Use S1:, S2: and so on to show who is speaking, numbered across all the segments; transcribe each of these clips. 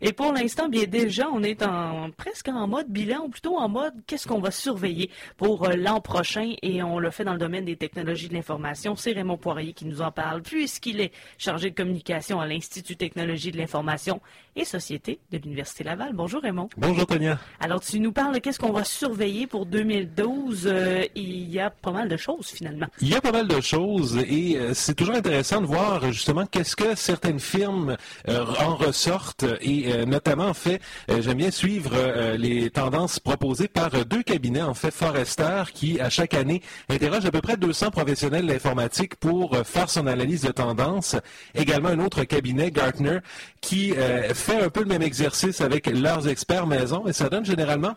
S1: Et pour l'instant, bien déjà, on est presque en mode bilan, ou plutôt en mode qu'est-ce qu'on va surveiller pour l'an prochain, et on le fait dans le domaine des technologies de l'information. C'est Raymond Poirier qui nous en parle, puisqu'il est chargé de communication à l'Institut Technologie de l'information et Société de l'Université Laval. Bonjour Raymond.
S2: Bonjour Tania.
S1: Alors tu nous parles de qu'est-ce qu'on va surveiller pour 2012. Il y a pas mal de choses finalement.
S2: Il y a pas mal de choses et c'est toujours intéressant de voir justement qu'est-ce que certaines firmes en ressortent et notamment en fait, j'aime bien suivre les tendances proposées par deux cabinets, en fait Forrester qui à chaque année interroge à peu près 200 professionnels de l'informatique pour faire son analyse de tendance. Également un autre cabinet, Gartner, qui fait un peu le même exercice avec leurs experts maison et ça donne généralement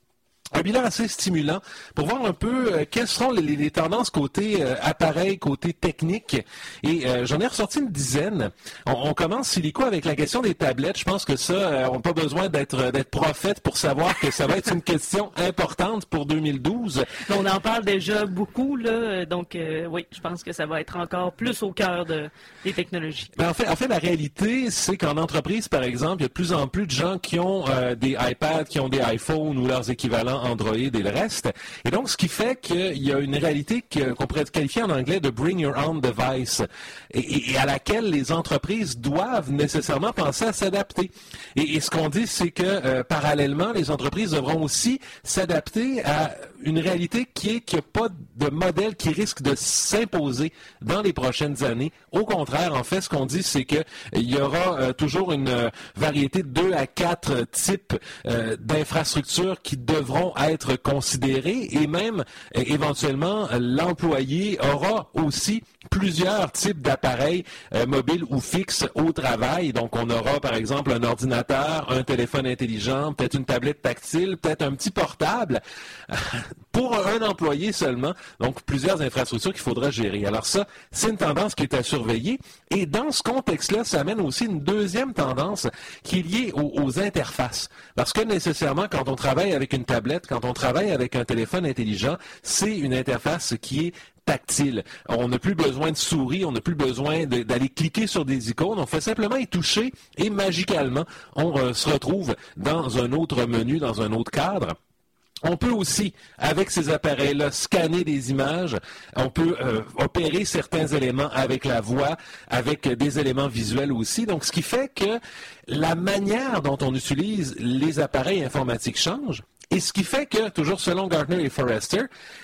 S2: un bilan assez stimulant pour voir un peu quelles seront les tendances côté appareil, côté technique. Et j'en ai ressorti une dizaine. On commence, Silico, avec la question des tablettes. Je pense que ça, on n'a pas besoin d'être prophète pour savoir que ça va être une question importante pour 2012.
S1: On en parle déjà beaucoup, là. Donc, oui, je pense que ça va être encore plus au cœur des technologies.
S2: Ben, en fait, la réalité, c'est qu'en entreprise, par exemple, il y a de plus en plus de gens qui ont des iPads, qui ont des iPhones ou leurs équivalents Android et le reste. Et donc, ce qui fait qu'il y a une réalité qu'on pourrait qualifier en anglais de bring your own device et à laquelle les entreprises doivent nécessairement penser à s'adapter. Et ce qu'on dit, c'est que parallèlement, les entreprises devront aussi s'adapter à une réalité qui est qu'il n'y a pas de modèle qui risque de s'imposer dans les prochaines années. Au contraire, en fait, ce qu'on dit, c'est qu'il y aura toujours une variété de 2 à 4 types d'infrastructures qui devront être considérées et même éventuellement l'employé aura aussi plusieurs types d'appareils mobiles ou fixes au travail. Donc, on aura par exemple un ordinateur, un téléphone intelligent, peut-être une tablette tactile, peut-être un petit portable pour un employé seulement. Donc, plusieurs infrastructures qu'il faudra gérer. Alors ça, c'est une tendance qui est à surveiller. Et dans ce contexte-là, ça amène aussi une deuxième tendance qui est liée aux interfaces. Parce que nécessairement, quand on travaille avec une tablette, quand on travaille avec un téléphone intelligent, c'est une interface qui est tactile. On n'a plus besoin de souris, on n'a plus besoin d'aller cliquer sur des icônes, on fait simplement y toucher et magicalement, on se retrouve dans un autre menu, dans un autre cadre. On peut aussi, avec ces appareils-là, scanner des images. On peut opérer certains éléments avec la voix, avec des éléments visuels aussi. Donc, ce qui fait que la manière dont on utilise les appareils informatiques change. Et ce qui fait que, toujours selon Gartner et Forrester,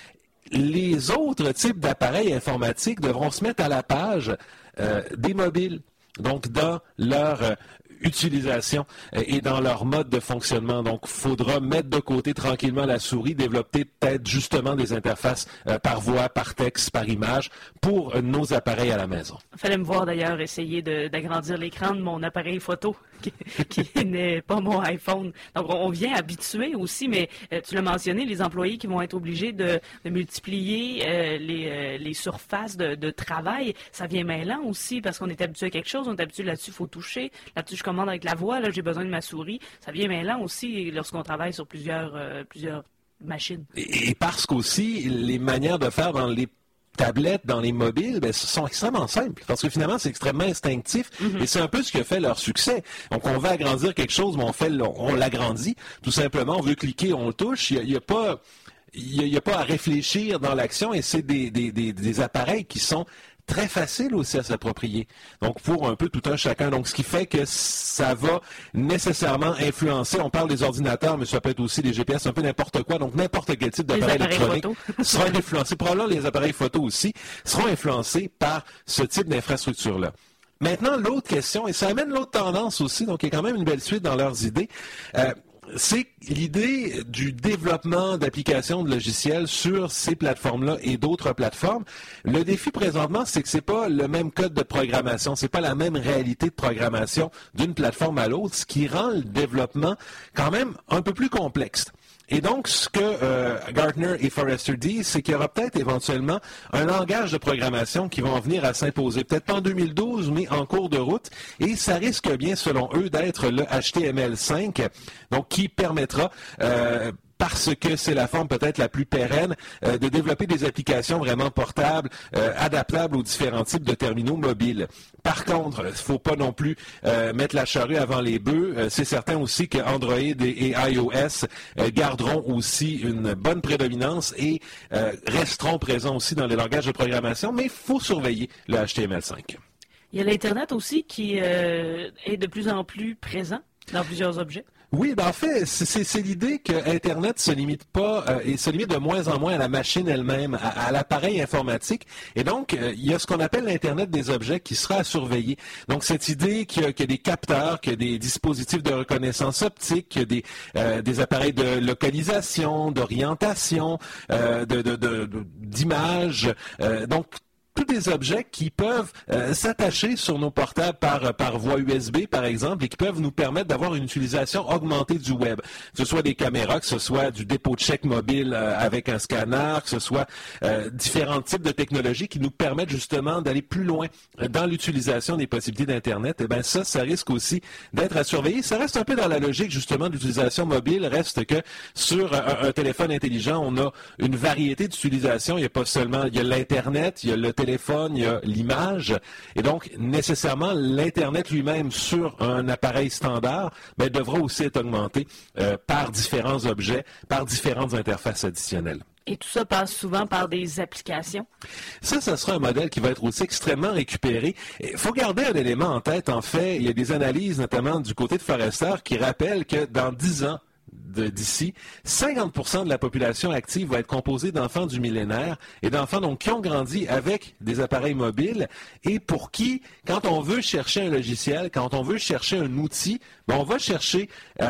S2: les autres types d'appareils informatiques devront se mettre à la page des mobiles. Donc, dans leur utilisation et dans leur mode de fonctionnement. Donc, il faudra mettre de côté tranquillement la souris, développer peut-être justement des interfaces par voix, par texte, par image pour nos appareils à la maison.
S1: Il fallait me voir d'ailleurs essayer d'agrandir l'écran de mon appareil photo qui n'est pas mon iPhone. Donc, on vient habituer aussi, mais tu l'as mentionné, les employés qui vont être obligés de multiplier les surfaces de travail, ça vient mêlant aussi parce qu'on est habitué à quelque chose, on est habitué là-dessus, il faut toucher, là-dessus je commande avec la voix, là j'ai besoin de ma souris, ça vient mêlant aussi lorsqu'on travaille sur plusieurs machines.
S2: Et parce qu'aussi, les manières de faire dans les tablettes, dans les mobiles, sont extrêmement simples. Parce que finalement, c'est extrêmement instinctif. Et c'est un peu ce qui a fait leur succès. Donc, on veut agrandir quelque chose, mais on l'agrandit. Tout simplement, on veut cliquer, on le touche. Il n'y a pas à réfléchir dans l'action et c'est des appareils qui sont très facile aussi à s'approprier. Donc, pour un peu tout un chacun. Donc, ce qui fait que ça va nécessairement influencer. On parle des ordinateurs, mais ça peut être aussi des GPS, un peu n'importe quoi. Donc, n'importe quel type d'appareil électronique sera influencé. Probablement, les appareils photo aussi seront influencés par ce type d'infrastructure-là. Maintenant, l'autre question, et ça amène l'autre tendance aussi, donc il y a quand même une belle suite dans leurs idées. C'est l'idée du développement d'applications de logiciels sur ces plateformes-là et d'autres plateformes. Le défi présentement, c'est que c'est pas le même code de programmation, c'est pas la même réalité de programmation d'une plateforme à l'autre, ce qui rend le développement quand même un peu plus complexe. Et donc, ce que Gartner et Forrester disent, c'est qu'il y aura peut-être éventuellement un langage de programmation qui va en venir à s'imposer. Peut-être pas en 2012, mais en cours de route. Et ça risque bien, selon eux, d'être le HTML5, donc qui permettra parce que c'est la forme peut-être la plus pérenne, de développer des applications vraiment portables, adaptables aux différents types de terminaux mobiles. Par contre, il ne faut pas non plus mettre la charrue avant les bœufs. C'est certain aussi que Android et iOS garderont aussi une bonne prédominance et resteront présents aussi dans les langages de programmation, mais il faut surveiller le HTML5.
S1: Il y a l'Internet aussi qui est de plus en plus présent dans plusieurs objets.
S2: Oui, en fait, c'est l'idée que Internet se limite pas et se limite de moins en moins à la machine elle-même, à l'appareil informatique. Et donc, il y a ce qu'on appelle l'Internet des objets qui sera à surveiller. Donc, cette idée qu'il y a des capteurs, qu'il y a des dispositifs de reconnaissance optique, qu'il y a des appareils de localisation, d'orientation, d'images. Donc, tous des objets qui peuvent s'attacher sur nos portables par voie USB, par exemple, et qui peuvent nous permettre d'avoir une utilisation augmentée du web. Que ce soit des caméras, que ce soit du dépôt de chèques mobile avec un scanner, que ce soit différents types de technologies qui nous permettent justement d'aller plus loin dans l'utilisation des possibilités d'Internet. Eh bien, ça risque aussi d'être à surveiller. Ça reste un peu dans la logique, justement, de l'utilisation mobile. Reste que sur un téléphone intelligent, on a une variété d'utilisation. Il n'y a pas seulement, il y a l'Internet, il y a le téléphone, il y a l'image, et donc nécessairement l'Internet lui-même sur un appareil standard devra aussi être augmenté par différents objets, par différentes interfaces additionnelles.
S1: Et tout ça passe souvent par des applications.
S2: Ça sera un modèle qui va être aussi extrêmement récupéré. Il faut garder un élément en tête. En fait, il y a des analyses, notamment du côté de Forrester, qui rappellent que dans 10 ans, d'ici, 50% de la population active va être composée d'enfants du millénaire et d'enfants donc qui ont grandi avec des appareils mobiles et pour qui, quand on veut chercher un logiciel, quand on veut chercher un outil, on va chercher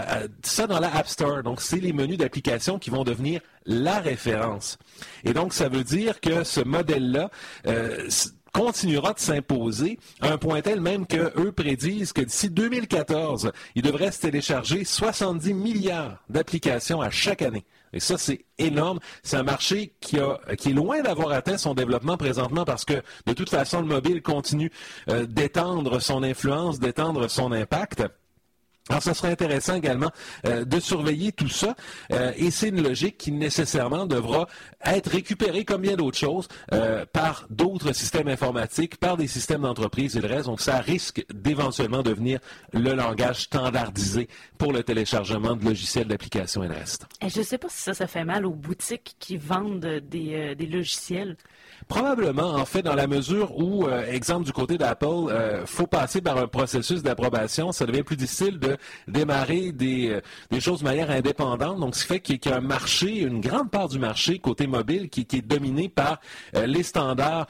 S2: ça dans la App Store. Donc, c'est les menus d'application qui vont devenir la référence. Et donc, ça veut dire que ce modèle-là continuera de s'imposer à un point tel même qu'eux prédisent que d'ici 2014, il devrait se télécharger 70 milliards d'applications à chaque année. Et ça, c'est énorme. C'est un marché qui est loin d'avoir atteint son développement présentement parce que, de toute façon, le mobile continue d'étendre son influence, d'étendre son impact. Alors, ça serait intéressant également de surveiller tout ça et c'est une logique qui nécessairement devra être récupérée comme bien d'autres choses par d'autres systèmes informatiques, par des systèmes d'entreprise et le reste. Donc, ça risque d'éventuellement devenir le langage standardisé pour le téléchargement de logiciels d'applications et le reste.
S1: Et je ne sais pas si ça fait mal aux boutiques qui vendent des logiciels.
S2: Probablement, en fait, dans la mesure où, exemple du côté d'Apple, faut passer par un processus d'approbation, ça devient plus difficile de démarrer des choses de manière indépendante. Donc, ce qui fait qu'il y a un marché, une grande part du marché côté mobile qui est dominé par les standards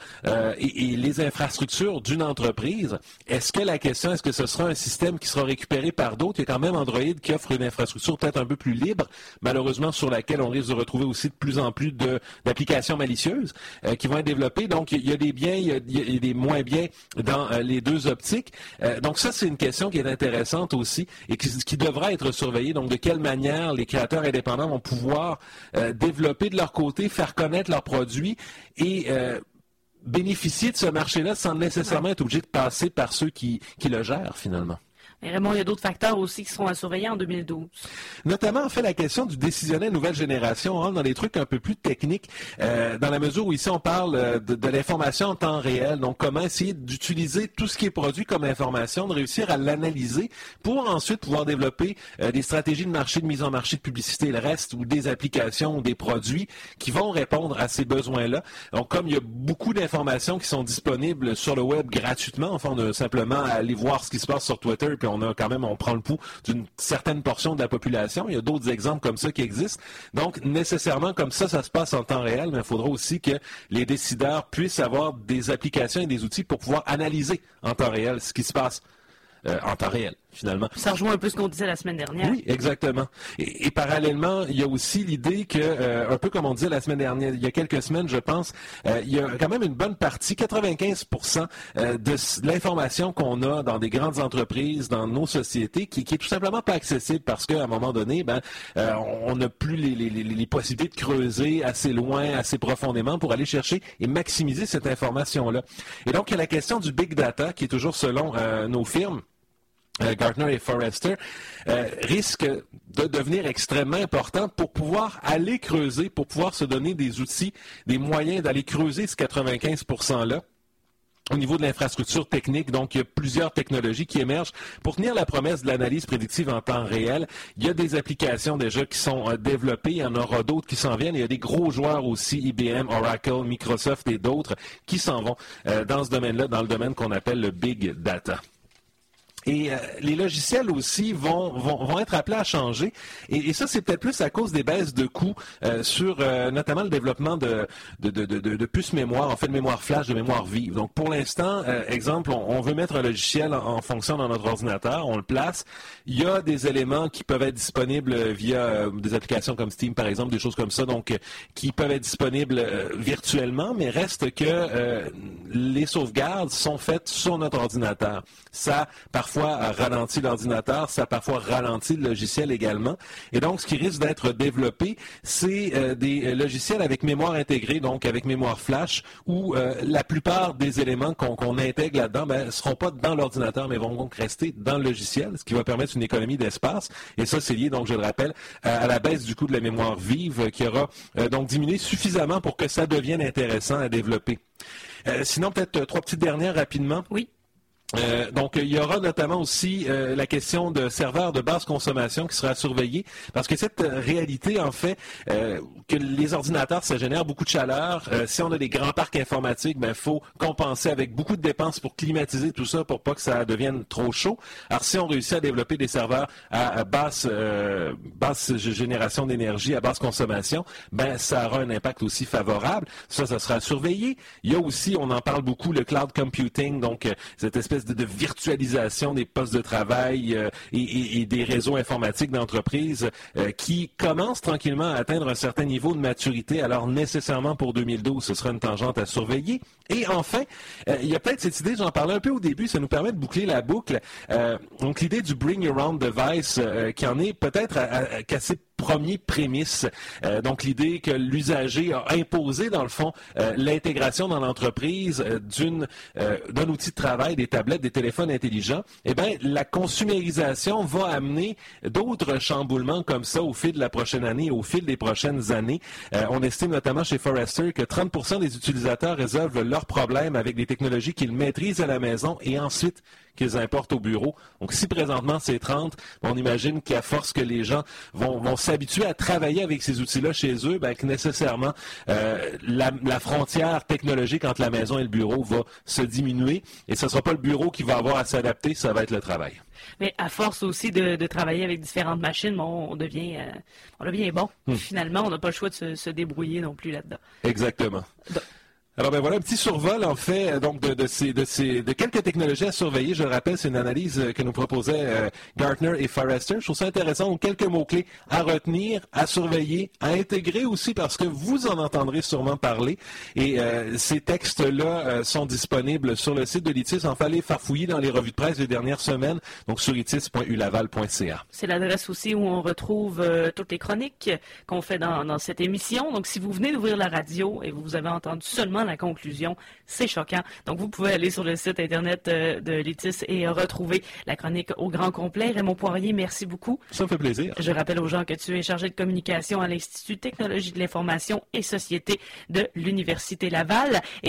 S2: et les infrastructures d'une entreprise. Est-ce que ce sera un système qui sera récupéré par d'autres? Il y a quand même Android qui offre une infrastructure peut-être un peu plus libre, malheureusement sur laquelle on risque de retrouver aussi de plus en plus d'applications malicieuses qui vont être développées. Donc, il y a des biens, il y a des moins biens dans les deux optiques. Donc, ça, c'est une question qui est intéressante aussi et qui devra être surveillée. Donc, de quelle manière les créateurs indépendants vont pouvoir développer de leur côté, faire connaître leurs produits et bénéficier de ce marché-là sans nécessairement être obligé de passer par ceux qui le gèrent, finalement.
S1: Mais Raymond, il y a d'autres facteurs aussi qui seront à surveiller en 2012.
S2: Notamment, en fait, la question du décisionnel nouvelle génération. On rentre dans des trucs un peu plus techniques, dans la mesure où ici, on parle de l'information en temps réel. Donc, comment essayer d'utiliser tout ce qui est produit comme information, de réussir à l'analyser pour ensuite pouvoir développer des stratégies de marché, de mise en marché, de publicité, le reste, ou des applications ou des produits qui vont répondre à ces besoins-là. Donc, comme il y a beaucoup d'informations qui sont disponibles sur le web gratuitement, enfin, on a simplement à aller voir ce qui se passe sur Twitter, puis on prend le pouls d'une certaine portion de la population. Il y a d'autres exemples comme ça qui existent. Donc, nécessairement, comme ça se passe en temps réel, mais il faudra aussi que les décideurs puissent avoir des applications et des outils pour pouvoir analyser en temps réel ce qui se passe en temps réel, finalement.
S1: Ça rejoint un peu ce qu'on disait la semaine dernière.
S2: Oui, exactement. Et parallèlement, il y a aussi l'idée que, un peu comme on disait la semaine dernière, il y a quelques semaines, je pense, il y a quand même une bonne partie, 95% de l'information qu'on a dans des grandes entreprises, dans nos sociétés, qui est tout simplement pas accessible parce qu'à un moment donné, on n'a plus les possibilités de creuser assez loin, assez profondément pour aller chercher et maximiser cette information-là. Et donc, il y a la question du big data qui est toujours selon nos firmes Gartner et Forrester, risque de devenir extrêmement important pour pouvoir aller creuser, pour pouvoir se donner des outils, des moyens d'aller creuser ce 95%-là. Au niveau de l'infrastructure technique, donc il y a plusieurs technologies qui émergent pour tenir la promesse de l'analyse prédictive en temps réel. Il y a des applications déjà qui sont développées, il y en aura d'autres qui s'en viennent. Il y a des gros joueurs aussi, IBM, Oracle, Microsoft et d'autres qui s'en vont dans ce domaine-là, dans le domaine qu'on appelle le Big Data. Et les logiciels aussi vont être appelés à changer. Et ça, c'est peut-être plus à cause des baisses de coûts sur notamment le développement de puces mémoire, en fait de mémoire flash, de mémoire vive. Donc pour l'instant, exemple, on veut mettre un logiciel en fonction dans notre ordinateur, on le place. Il y a des éléments qui peuvent être disponibles via des applications comme Steam, par exemple, des choses comme ça, donc qui peuvent être disponibles virtuellement, mais reste que les sauvegardes sont faites sur notre ordinateur. Ça, parfois, ralentit l'ordinateur, ça parfois ralentit le logiciel également. Et donc, ce qui risque d'être développé, c'est des logiciels avec mémoire intégrée, donc avec mémoire flash, où la plupart des éléments qu'on intègre là-dedans ne seront pas dans l'ordinateur, mais vont donc rester dans le logiciel, ce qui va permettre une économie d'espace. Et ça, c'est lié, donc je le rappelle, à la baisse du coût de la mémoire vive, qui aura donc diminué suffisamment pour que ça devienne intéressant à développer. Sinon, peut-être trois petites dernières rapidement.
S1: Oui.
S2: Donc, il y aura notamment aussi la question de serveurs de basse consommation qui sera surveillée, parce que cette réalité, en fait, que les ordinateurs, ça génère beaucoup de chaleur. Si on a des grands parcs informatiques, il faut compenser avec beaucoup de dépenses pour climatiser tout ça, pour pas que ça devienne trop chaud. Alors, si on réussit à développer des serveurs à basse génération d'énergie, à basse consommation, ça aura un impact aussi favorable. Ça sera surveillé. Il y a aussi, on en parle beaucoup, le cloud computing, donc cette espèce de virtualisation des postes de travail et des réseaux informatiques d'entreprise qui commencent tranquillement à atteindre un certain niveau de maturité. Alors, nécessairement pour 2012, ce sera une tangente à surveiller. Et enfin, il y a peut-être cette idée, j'en parlais un peu au début, ça nous permet de boucler la boucle. Donc, l'idée du Bring Your Own Device, qui en est peut-être qu'à ses premiers prémices. Donc, l'idée que l'usager a imposé, dans le fond, l'intégration dans l'entreprise d'un outil de travail, des tablettes, des téléphones intelligents. La consumérisation va amener d'autres chamboulements comme ça au fil de la prochaine année, au fil des prochaines années. On estime notamment chez Forrester que 30% des utilisateurs résolvent leurs problèmes avec des technologies qu'ils maîtrisent à la maison et ensuite qu'ils importent au bureau. Donc, si présentement c'est 30, on imagine qu'à force que les gens vont s'habituer à travailler avec ces outils-là chez eux, que nécessairement la frontière technologique entre la maison et le bureau va se diminuer. Et ce ne sera pas le bureau qui va avoir à s'adapter, ça va être le travail.
S1: Mais à force aussi de travailler avec différentes machines, on devient bon. Finalement, on n'a pas le choix de se débrouiller non plus là-dedans.
S2: Exactement. Alors voilà un petit survol en fait donc de quelques technologies à surveiller. Je le rappelle, c'est une analyse que nous proposaient Gartner et Forrester. Je trouve ça intéressant. Donc quelques mots-clés à retenir, à surveiller, à intégrer aussi parce que vous en entendrez sûrement parler. Et ces textes-là sont disponibles sur le site de l'ITIS. En fait, allez farfouiller dans les revues de presse des dernières semaines, donc sur itis.ulaval.ca.
S1: C'est l'adresse aussi où on retrouve toutes les chroniques qu'on fait dans cette émission. Donc si vous venez d'ouvrir la radio et vous avez entendu seulement la conclusion, c'est choquant. Donc, vous pouvez aller sur le site Internet de l'ITIS et retrouver la chronique au grand complet. Raymond Poirier, merci beaucoup.
S2: Ça me fait plaisir.
S1: Je rappelle aux gens que tu es chargé de communication à l'Institut Technologie de l'information et Société de l'Université Laval.